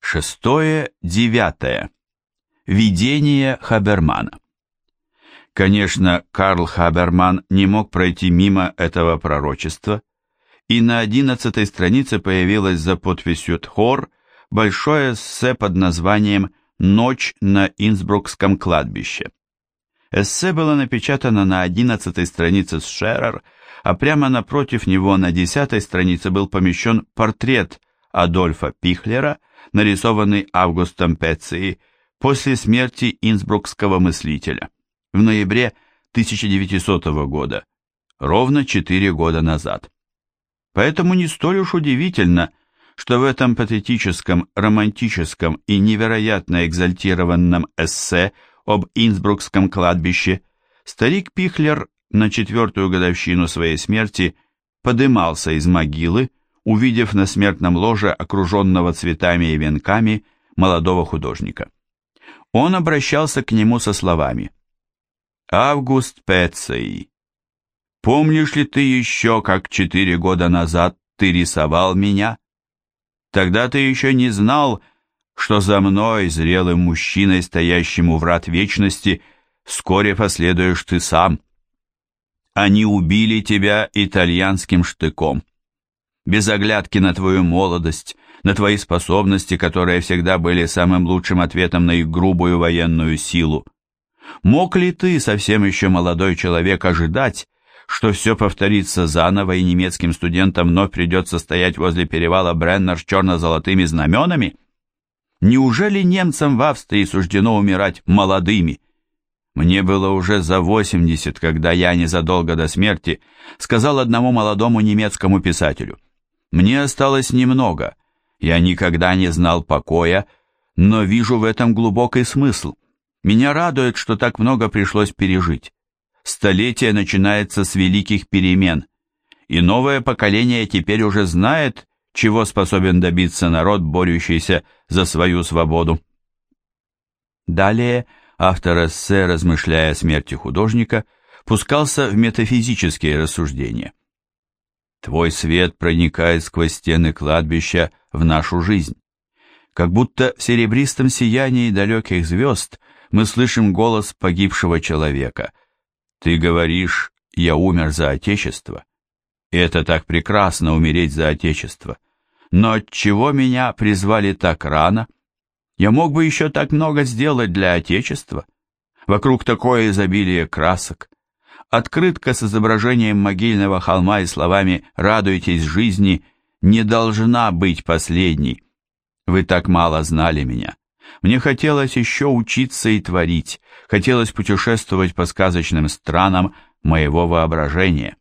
6-9. Видение Хабермана. Конечно, Карл Хаберман не мог пройти мимо этого пророчества, и на 11-й странице появилось за подписью Тхор большое эссе под названием «Ночь на Инсбрукском кладбище». Эссе было напечатано на 11-й странице с Шерер, а прямо напротив него на 10-й странице был помещен портрет Адольфа Пихлера, нарисованный Августом Пецией после смерти инсбрукского мыслителя в ноябре 1900 года, ровно 4 года назад. Поэтому не столь уж удивительно, что в этом патетическом, романтическом и невероятно экзальтированном эссе об Инсбрукском кладбище старик Пихлер на 4-ю годовщину своей смерти подымался из могилы, увидев на смертном ложе окруженного цветами и венками молодого художника. Он обращался к нему со словами: «Август Пеций, помнишь ли ты еще, как 4 года назад ты рисовал меня? Тогда ты еще не знал, что за мной, зрелым мужчиной, стоящим у врат вечности, вскоре последуешь ты сам. Они убили тебя итальянским штыком. Без оглядки на твою молодость, на твои способности, которые всегда были самым лучшим ответом на их грубую военную силу. Мог ли ты, совсем еще молодой человек, ожидать, что все повторится заново, и немецким студентам вновь придется стоять возле перевала Бреннер с черно-золотыми знаменами? Неужели немцам в Австрии суждено умирать молодыми? Мне было уже за 80, когда я незадолго до смерти сказал одному молодому немецкому писателю: «Мне осталось немного, я никогда не знал покоя, но вижу в этом глубокий смысл. Меня радует, что так много пришлось пережить. Столетие начинается с великих перемен, и новое поколение теперь уже знает, чего способен добиться народ, борющийся за свою свободу». Далее автор эссе, размышляя о смерти художника, пускался в метафизические рассуждения. «Твой свет проникает сквозь стены кладбища в нашу жизнь. Как будто в серебристом сиянии далеких звезд мы слышим голос погибшего человека. Ты говоришь: я умер за Отечество. И это так прекрасно — умереть за Отечество. Но отчего меня призвали так рано? Я мог бы еще так много сделать для Отечества. Вокруг такое изобилие красок. Открытка с изображением могильного холма и словами «Радуйтесь жизни» не должна быть последней. Вы так мало знали меня. Мне хотелось еще учиться и творить, хотелось путешествовать по сказочным странам моего воображения».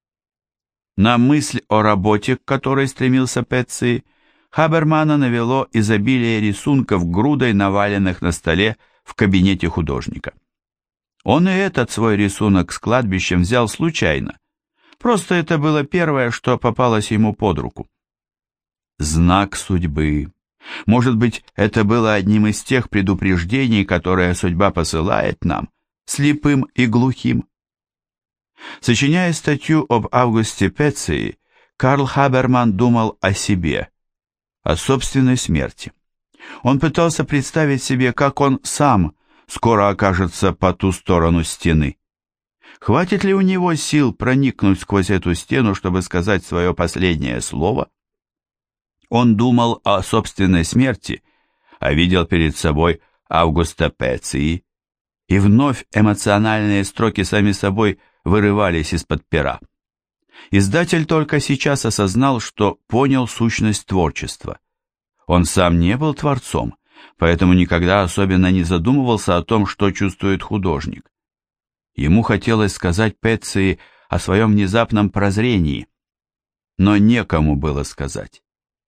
На мысль о работе, к которой стремился Пеций, Хабермана навело изобилие рисунков, грудой наваленных на столе в кабинете художника. Он и этот свой рисунок с кладбищем взял случайно, просто это было первое, что попалось ему под руку. Знак судьбы. Может быть, это было одним из тех предупреждений, которые судьба посылает нам, слепым и глухим. Сочиняя статью об Августе Пеции, Карл Хаберман думал о себе, о собственной смерти. Он пытался представить себе, как он сам скоро окажется по ту сторону стены. Хватит ли у него сил проникнуть сквозь эту стену, чтобы сказать свое последнее слово? Он думал о собственной смерти, а видел перед собой Августа Пеции, и вновь эмоциональные строки сами собой вырывались из-под пера. Издатель только сейчас осознал, что понял сущность творчества. Он сам не был творцом, поэтому никогда особенно не задумывался о том, что чувствует художник. Ему хотелось сказать Пеции о своем внезапном прозрении, но некому было сказать.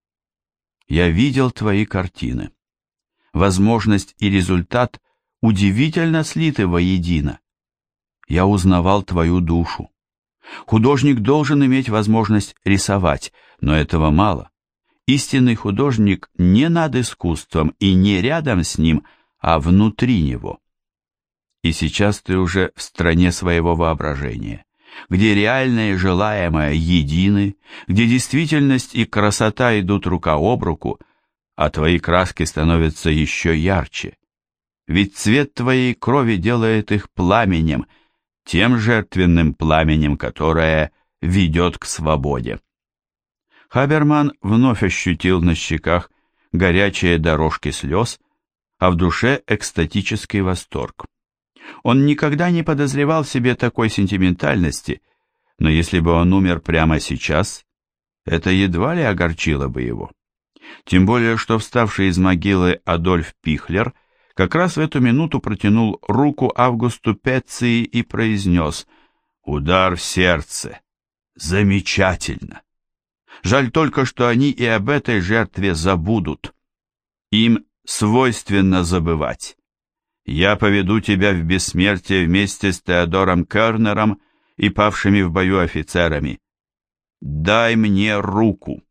«Я видел твои картины. Возможность и результат удивительно слиты воедино. Я узнавал твою душу. Художник должен иметь возможность рисовать, но этого мало. Истинный художник не над искусством и не рядом с ним, а внутри него. И сейчас ты уже в стране своего воображения, где реальное и желаемое едины, где действительность и красота идут рука об руку, а твои краски становятся еще ярче. Ведь цвет твоей крови делает их пламенем, тем жертвенным пламенем, которое ведет к свободе. Хаберман вновь ощутил на щеках горячие дорожки слез, а в душе экстатический восторг. Он никогда не подозревал в себе такой сентиментальности, но если бы он умер прямо сейчас, это едва ли огорчило бы его. Тем более, что вставший из могилы Адольф Пихлер как раз в эту минуту протянул руку Августу Пеции и произнес: «Удар в сердце! Замечательно! Жаль только, что они и об этой жертве забудут. Им свойственно забывать. Я поведу тебя в бессмертие вместе с Теодором Кернером и павшими в бою офицерами. Дай мне руку».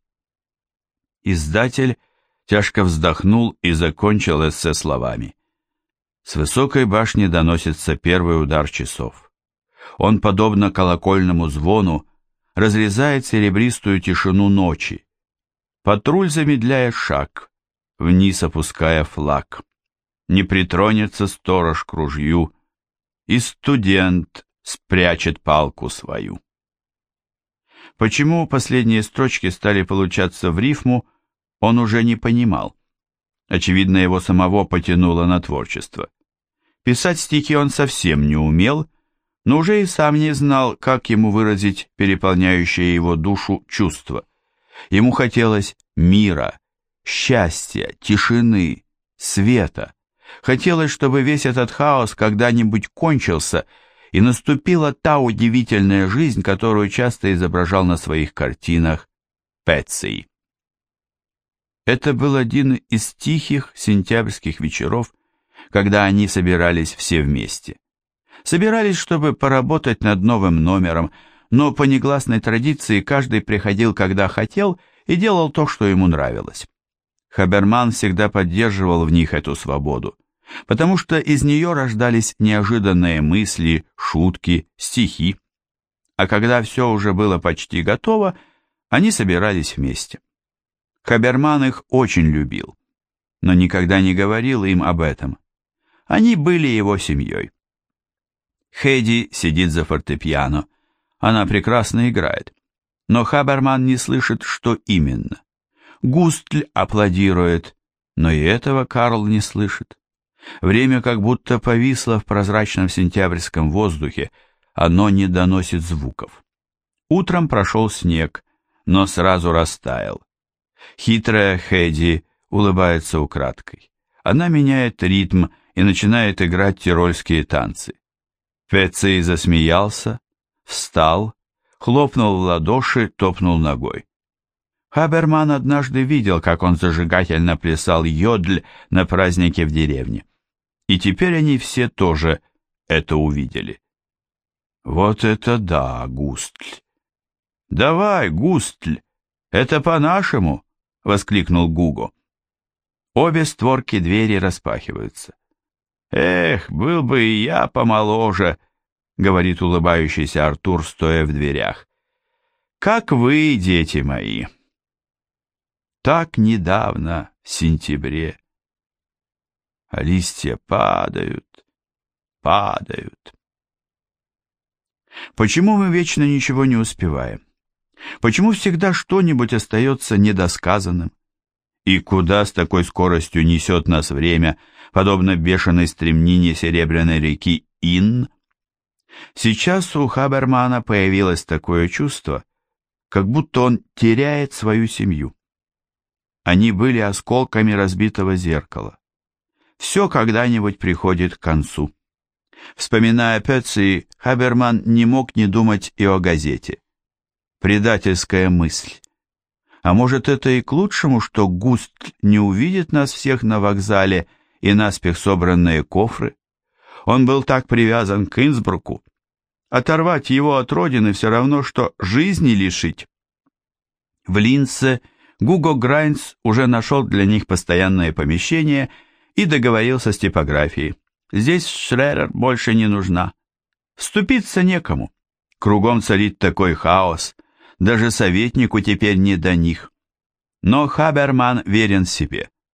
Издатель тяжко вздохнул и закончил эссе словами: «С высокой башни доносится первый удар часов. Он, подобно колокольному звону, разрезает серебристую тишину ночи. Патруль замедляет шаг, вниз опуская флаг. Не притронется сторож к ружью, и студент спрячет палку свою». Почему последние строчки стали получаться в рифму, он уже не понимал. Очевидно, его самого потянуло на творчество. Писать стихи он совсем не умел, но уже и сам не знал, как ему выразить переполняющее его душу чувство. Ему хотелось мира, счастья, тишины, света. Хотелось, чтобы весь этот хаос когда-нибудь кончился, и наступила та удивительная жизнь, которую часто изображал на своих картинах Пеций. Это был один из тихих сентябрьских вечеров, когда они собирались все вместе. Собирались, чтобы поработать над новым номером, но по негласной традиции каждый приходил, когда хотел, и делал то, что ему нравилось. Хаберман всегда поддерживал в них эту свободу, потому что из нее рождались неожиданные мысли, шутки, стихи. А когда все уже было почти готово, они собирались вместе. Хаберман их очень любил, но никогда не говорил им об этом. Они были его семьей. Хейди сидит за фортепиано. Она прекрасно играет, но Хаберман не слышит, что именно. Густль аплодирует, но и этого Карл не слышит. Время как будто повисло в прозрачном сентябрьском воздухе, оно не доносит звуков. Утром прошел снег, но сразу растаял. Хитрая Хейди улыбается украдкой. Она меняет ритм и начинает играть тирольские танцы. Пеций засмеялся, встал, хлопнул в ладоши, топнул ногой. Хаберман однажды видел, как он зажигательно плясал йодль на празднике в деревне. И теперь они все тоже это увидели. «Вот это да, Густль!» «Давай, Густль, это по-нашему!» — воскликнул Гуго. Обе створки двери распахиваются. «Эх, был бы и я помоложе», — говорит улыбающийся Артур, стоя в дверях. «Как вы, дети мои!» Так недавно, в сентябре. А листья падают, падают. Почему мы вечно ничего не успеваем? Почему всегда что-нибудь остается недосказанным? И куда с такой скоростью несет нас время, подобно бешеной стремнине серебряной реки Инн? Сейчас у Хабермана появилось такое чувство, как будто он теряет свою семью. Они были осколками разбитого зеркала. Все когда-нибудь приходит к концу. Вспоминая Пеций, Хаберман не мог не думать и о газете. Предательская мысль. А может, это и к лучшему, что Густль не увидит нас всех на вокзале и наспех собранные кофры? Он был так привязан к Инсбруку. Оторвать его от родины все равно, что жизни лишить. В Линце Гуго Грайнц уже нашел для них постоянное помещение и договорился с типографией. Здесь Шререр больше не нужна. Вступиться некому. Кругом царит такой хаос. Даже советнику теперь не до них. Но Хаберман верен себе.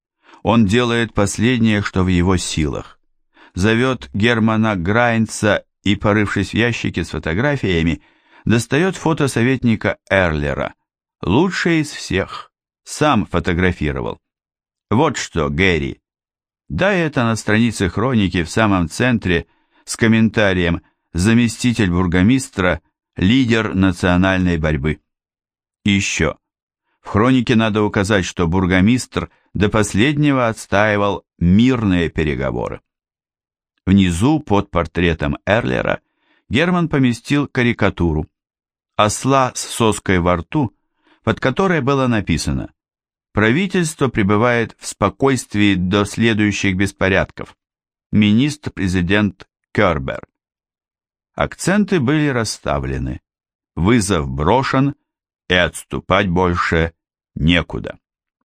Он делает последнее, что в его силах. Зовет Германа Грайнца и, порывшись в ящике с фотографиями, достает фото советника Эрлера. Лучший из всех. Сам фотографировал. Вот что, Гэри. Дай это на странице хроники в самом центре с комментарием «Заместитель бургомистра, лидер национальной борьбы». И еще. В хронике надо указать, что бургомистр до последнего отстаивал мирные переговоры. Внизу, под портретом Эрлера, Герман поместил карикатуру. Осла с соской во рту, под которой было написано: «Правительство пребывает в спокойствии до следующих беспорядков. Министр-президент Кербер». Акценты были расставлены. Вызов брошен, и отступать больше некуда.